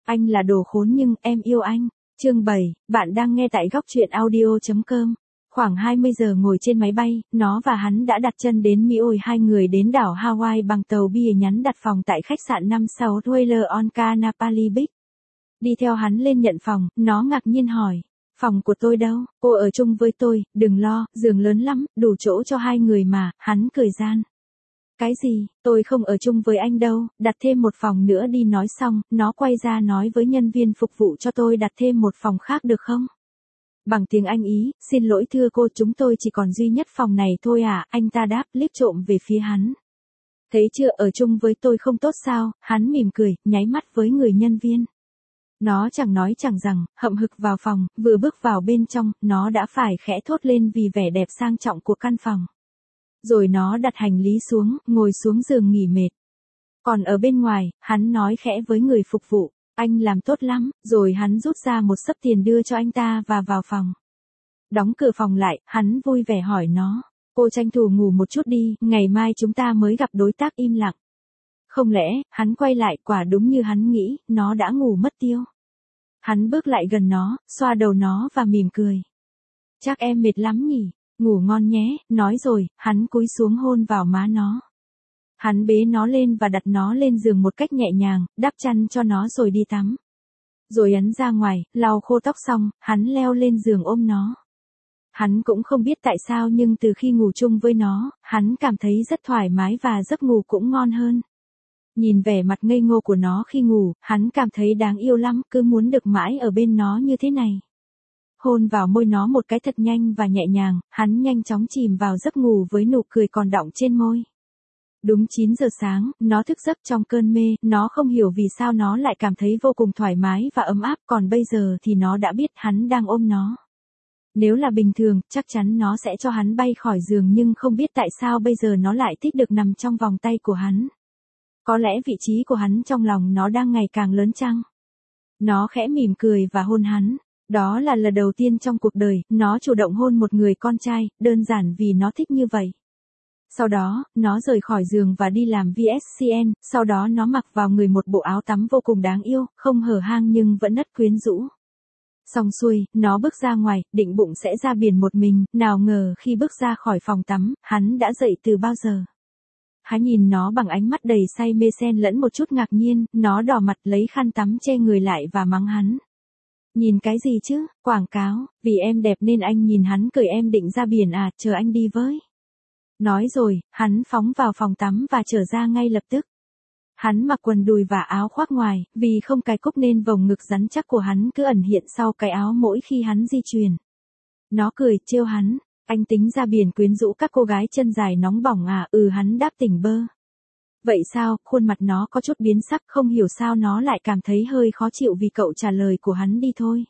Anh là đồ khốn nhưng em yêu anh. Chương 7, bạn đang nghe tại góc truyện audio.com. Khoảng 20 giờ ngồi trên máy bay, nó và hắn đã đặt chân đến Maui. Hai người đến đảo Hawaii bằng tàu bia nhắn đặt phòng tại khách sạn 5 sao Dweller on Kanapali Beach. Đi theo hắn lên nhận phòng, nó ngạc nhiên hỏi. Phòng của tôi đâu? Cô ở chung với tôi, đừng lo, giường lớn lắm, đủ chỗ cho hai người mà, hắn cười gian. Cái gì, tôi không ở chung với anh đâu, đặt thêm một phòng nữa đi. Nói xong, nó quay ra nói với nhân viên phục vụ cho tôi đặt thêm một phòng khác được không? Bằng tiếng Anh Ý, xin lỗi thưa cô, chúng tôi chỉ còn duy nhất phòng này thôi à, anh ta đáp liếc trộm về phía hắn. Thấy chưa, ở chung với tôi không tốt sao, hắn mỉm cười, nháy mắt với người nhân viên. Nó chẳng nói chẳng rằng, hậm hực vào phòng, vừa bước vào bên trong, nó đã phải khẽ thốt lên vì vẻ đẹp sang trọng của căn phòng. Rồi nó đặt hành lý xuống, ngồi xuống giường nghỉ mệt. Còn ở bên ngoài, hắn nói khẽ với người phục vụ, anh làm tốt lắm, rồi hắn rút ra một xấp tiền đưa cho anh ta và vào phòng. Đóng cửa phòng lại, hắn vui vẻ hỏi nó, cô tranh thủ ngủ một chút đi, ngày mai chúng ta mới gặp. Đối tác im lặng. Không lẽ, hắn quay lại, quả đúng như hắn nghĩ, nó đã ngủ mất tiêu. Hắn bước lại gần nó, xoa đầu nó và mỉm cười. Chắc em mệt lắm nhỉ, ngủ ngon nhé, nói rồi, hắn cúi xuống hôn vào má nó. Hắn bế nó lên và đặt nó lên giường một cách nhẹ nhàng, đắp chăn cho nó rồi đi tắm. Rồi ấn ra ngoài, lau khô tóc xong, hắn leo lên giường ôm nó. Hắn cũng không biết tại sao nhưng từ khi ngủ chung với nó, hắn cảm thấy rất thoải mái và giấc ngủ cũng ngon hơn. Nhìn vẻ mặt ngây ngô của nó khi ngủ, hắn cảm thấy đáng yêu lắm, cứ muốn được mãi ở bên nó như thế này. Hôn vào môi nó một cái thật nhanh và nhẹ nhàng, hắn nhanh chóng chìm vào giấc ngủ với nụ cười còn đọng trên môi. Đúng 9 giờ sáng, nó thức giấc trong cơn mê, nó không hiểu vì sao nó lại cảm thấy vô cùng thoải mái và ấm áp, còn bây giờ thì nó đã biết hắn đang ôm nó. Nếu là bình thường, chắc chắn nó sẽ cho hắn bay khỏi giường nhưng không biết tại sao bây giờ nó lại thích được nằm trong vòng tay của hắn. Có lẽ vị trí của hắn trong lòng nó đang ngày càng lớn chăng? Nó khẽ mỉm cười và hôn hắn. Đó là lần đầu tiên trong cuộc đời, nó chủ động hôn một người con trai, đơn giản vì nó thích như vậy. Sau đó, nó rời khỏi giường và đi làm VSCN, sau đó nó mặc vào người một bộ áo tắm vô cùng đáng yêu, không hở hang nhưng vẫn rất quyến rũ. Xong xuôi, nó bước ra ngoài, định bụng sẽ ra biển một mình, nào ngờ khi bước ra khỏi phòng tắm, hắn đã dậy từ bao giờ. Hắn nhìn nó bằng ánh mắt đầy say mê xen lẫn một chút ngạc nhiên, nó đỏ mặt lấy khăn tắm che người lại và mắng hắn. Nhìn cái gì chứ, quảng cáo, vì em đẹp nên anh nhìn hắn cười, em định ra biển à, chờ anh đi với. Nói rồi, hắn phóng vào phòng tắm và trở ra ngay lập tức. Hắn mặc quần đùi và áo khoác ngoài, vì không cài cúc nên vòng ngực rắn chắc của hắn cứ ẩn hiện sau cái áo mỗi khi hắn di chuyển. Nó cười trêu hắn, anh tính ra biển quyến rũ các cô gái chân dài nóng bỏng à, hắn đáp tỉnh bơ. Vậy sao, khuôn mặt nó có chút biến sắc, không hiểu sao nó lại cảm thấy hơi khó chịu vì cậu trả lời của hắn đi thôi.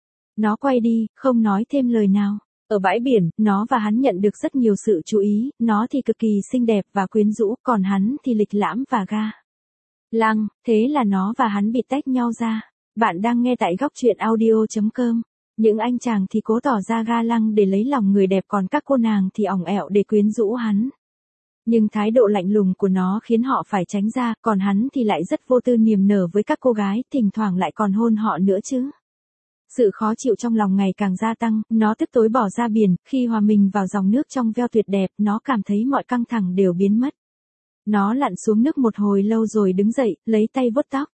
Nó quay đi, không nói thêm lời nào. Ở bãi biển, nó và hắn nhận được rất nhiều sự chú ý, nó thì cực kỳ xinh đẹp và quyến rũ, còn hắn thì lịch lãm và ga lăng, thế là nó và hắn bị tách nhau ra. Bạn đang nghe tại góc truyện audio.com. Những anh chàng thì cố tỏ ra ga lăng để lấy lòng người đẹp, còn các cô nàng thì ỏng ẹo để quyến rũ hắn. Nhưng thái độ lạnh lùng của nó khiến họ phải tránh ra, còn hắn thì lại rất vô tư niềm nở với các cô gái, thỉnh thoảng lại còn hôn họ nữa chứ. Sự khó chịu trong lòng ngày càng gia tăng, nó tức tối bỏ ra biển, khi hòa mình vào dòng nước trong veo tuyệt đẹp, nó cảm thấy mọi căng thẳng đều biến mất. Nó lặn xuống nước một hồi lâu rồi đứng dậy, lấy tay vuốt tóc.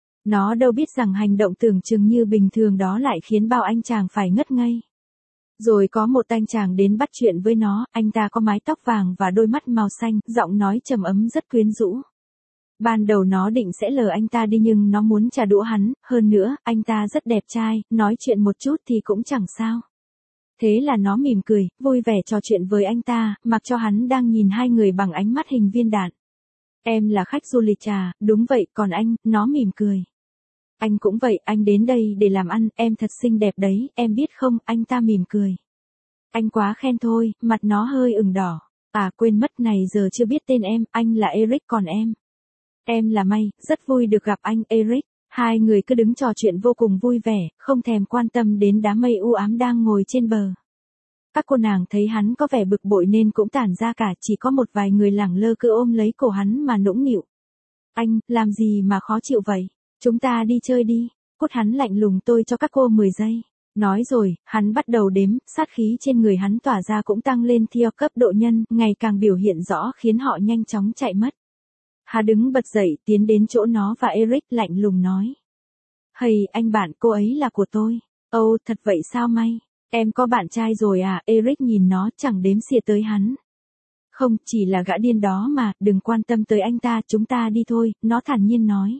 Nó đâu biết rằng hành động tưởng chừng như bình thường đó lại khiến bao anh chàng phải ngất ngây. Rồi có một anh chàng đến bắt chuyện với nó, anh ta có mái tóc vàng và đôi mắt màu xanh, giọng nói trầm ấm rất quyến rũ. Ban đầu nó định sẽ lờ anh ta đi nhưng nó muốn trả đũa hắn, hơn nữa, anh ta rất đẹp trai, nói chuyện một chút thì cũng chẳng sao. Thế là nó mỉm cười, vui vẻ trò chuyện với anh ta, mặc cho hắn đang nhìn hai người bằng ánh mắt hình viên đạn. Em là khách du lịch à, đúng vậy, còn anh, nó mỉm cười. Anh cũng vậy, anh đến đây để làm ăn, em thật xinh đẹp đấy, em biết không, anh ta mỉm cười. Anh quá khen thôi, mặt nó hơi ửng đỏ. À quên mất này giờ chưa biết tên em, anh là Eric còn em. Em là May, rất vui được gặp anh Eric. Hai người cứ đứng trò chuyện vô cùng vui vẻ, không thèm quan tâm đến đám mây u ám đang ngồi trên bờ. Các cô nàng thấy hắn có vẻ bực bội nên cũng tản ra cả, chỉ có một vài người lẳng lơ cứ ôm lấy cổ hắn mà nũng nịu. Anh, làm gì mà khó chịu vậy? Chúng ta đi chơi đi. cốt hắn lạnh lùng tôi cho các cô 10 giây. Nói rồi, hắn bắt đầu đếm, sát khí trên người hắn tỏa ra cũng tăng lên theo cấp độ nhân, ngày càng biểu hiện rõ khiến họ nhanh chóng chạy mất. Hà đứng bật dậy tiến đến chỗ nó và Eric lạnh lùng nói. Hey, anh bạn, cô ấy là của tôi. Ồ, thật vậy sao may? Em có bạn trai rồi à? Eric nhìn nó chẳng đếm xỉa tới hắn. Không, chỉ là gã điên đó mà, đừng quan tâm tới anh ta, chúng ta đi thôi, nó thản nhiên nói.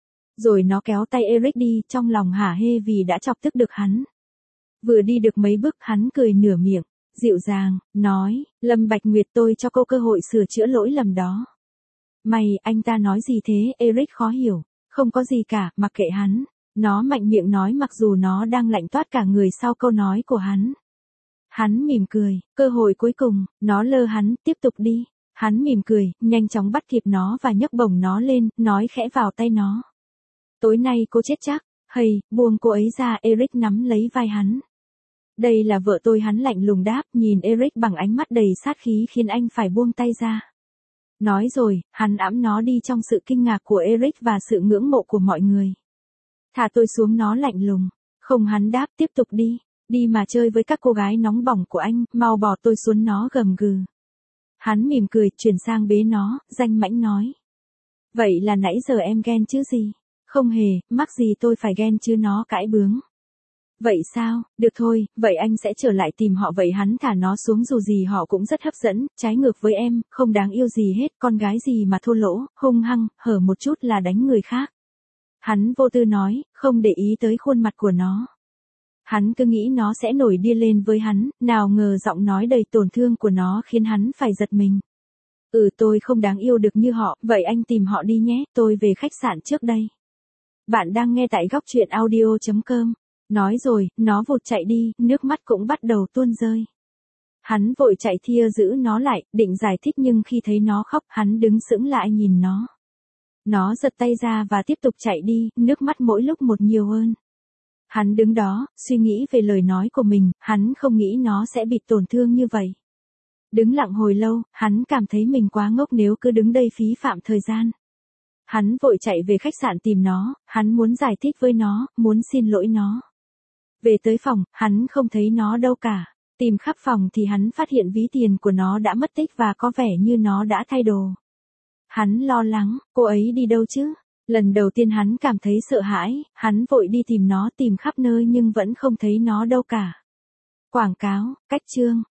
Rồi nó kéo tay Eric đi, trong lòng hả hê vì đã chọc tức được hắn. Vừa đi được mấy bước hắn cười nửa miệng, dịu dàng, nói, Lâm Bạch Nguyệt tôi cho cô cơ hội sửa chữa lỗi lầm đó. Mày, anh ta nói gì thế? Eric khó hiểu, không có gì cả, mặc kệ hắn. Nó mạnh miệng nói mặc dù nó đang lạnh toát cả người sau câu nói của hắn. Hắn mỉm cười, cơ hội cuối cùng, nó lơ hắn, tiếp tục đi. Hắn mỉm cười, nhanh chóng bắt kịp nó và nhấc bổng nó lên, nói khẽ vào tay nó. Tối nay cô chết chắc, hay, buông cô ấy ra. Eric nắm lấy vai hắn. Đây là vợ tôi, hắn lạnh lùng đáp, nhìn Eric bằng ánh mắt đầy sát khí khiến anh phải buông tay ra. Nói rồi, hắn ẵm nó đi trong sự kinh ngạc của Eric và sự ngưỡng mộ của mọi người. Thả tôi xuống, nó lạnh lùng. Không, hắn đáp, tiếp tục đi. Đi mà chơi với các cô gái nóng bỏng của anh, mau bỏ tôi xuống, nó gầm gừ. Hắn mỉm cười, chuyển sang bế nó, danh mãnh nói. Vậy là nãy giờ em ghen chứ gì? Không hề, mắc gì tôi phải ghen chứ, nó cãi bướng. Vậy sao, được thôi, vậy anh sẽ trở lại tìm họ. Vậy hắn thả nó xuống, dù gì họ cũng rất hấp dẫn, trái ngược với em, không đáng yêu gì hết, con gái gì mà thô lỗ, hung hăng, hở một chút là đánh người khác. Hắn vô tư nói, không để ý tới khuôn mặt của nó. Hắn cứ nghĩ nó sẽ nổi điên lên với hắn, nào ngờ giọng nói đầy tổn thương của nó khiến hắn phải giật mình. Tôi không đáng yêu được như họ, vậy anh tìm họ đi nhé, tôi về khách sạn trước đây. Bạn đang nghe tại góc truyện audio.com. Nói rồi, nó vụt chạy đi, nước mắt cũng bắt đầu tuôn rơi. Hắn vội chạy thia giữ nó lại, định giải thích nhưng khi thấy nó khóc, hắn đứng sững lại nhìn nó. Nó giật tay ra và tiếp tục chạy đi, nước mắt mỗi lúc một nhiều hơn. Hắn đứng đó, suy nghĩ về lời nói của mình, hắn không nghĩ nó sẽ bị tổn thương như vậy. Đứng lặng hồi lâu, hắn cảm thấy mình quá ngốc nếu cứ đứng đây phí phạm thời gian. Hắn vội chạy về khách sạn tìm nó, hắn muốn giải thích với nó, muốn xin lỗi nó. Về tới phòng, hắn không thấy nó đâu cả. Tìm khắp phòng thì hắn phát hiện ví tiền của nó đã mất tích và có vẻ như nó đã thay đồ. Hắn lo lắng, cô ấy đi đâu chứ? Lần đầu tiên hắn cảm thấy sợ hãi, hắn vội đi tìm nó, tìm khắp nơi nhưng vẫn không thấy nó đâu cả. Quảng cáo, cách chương.